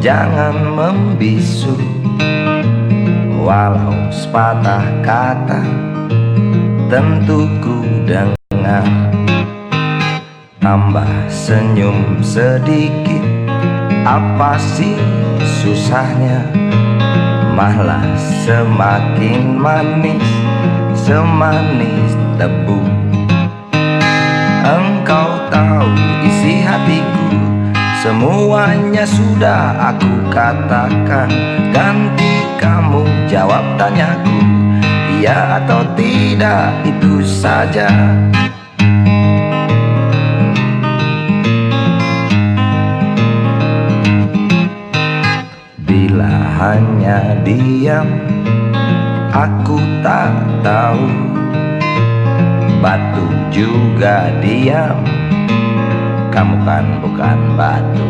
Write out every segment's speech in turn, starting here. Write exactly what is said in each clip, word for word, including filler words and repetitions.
jangan membisu. Walau sepatah kata tentu ku dengar. Tambah senyum sedikit, apa sih susahnya? Malah semakin manis, semanis tebu. Engkau tahu isi hatiku, semuanya sudah aku katakan. Ganti kamu jawab tanyaku, iya atau tidak, itu saja. Bila hanya diam, aku tak tahu. Batu juga diam, kamu kan bukan batu.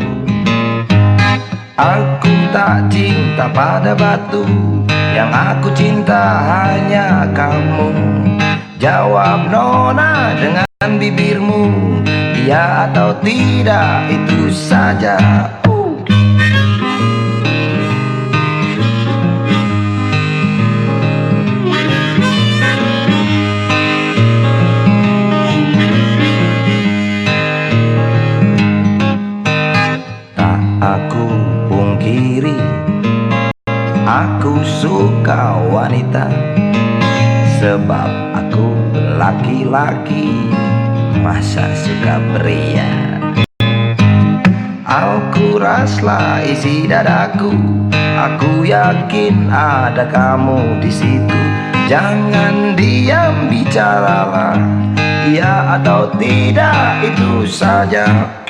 Aku tak cinta pada batu, yang aku cinta hanya kamu. Jawab nona dengan bibirmu, iya atau tidak, itu saja. Aku pungkiri, aku suka wanita, sebab aku laki-laki, masa suka pria. Al-Quraslah isi dadaku, aku yakin ada kamu di situ. Jangan diam, bicaralah, iya atau tidak, itu saja.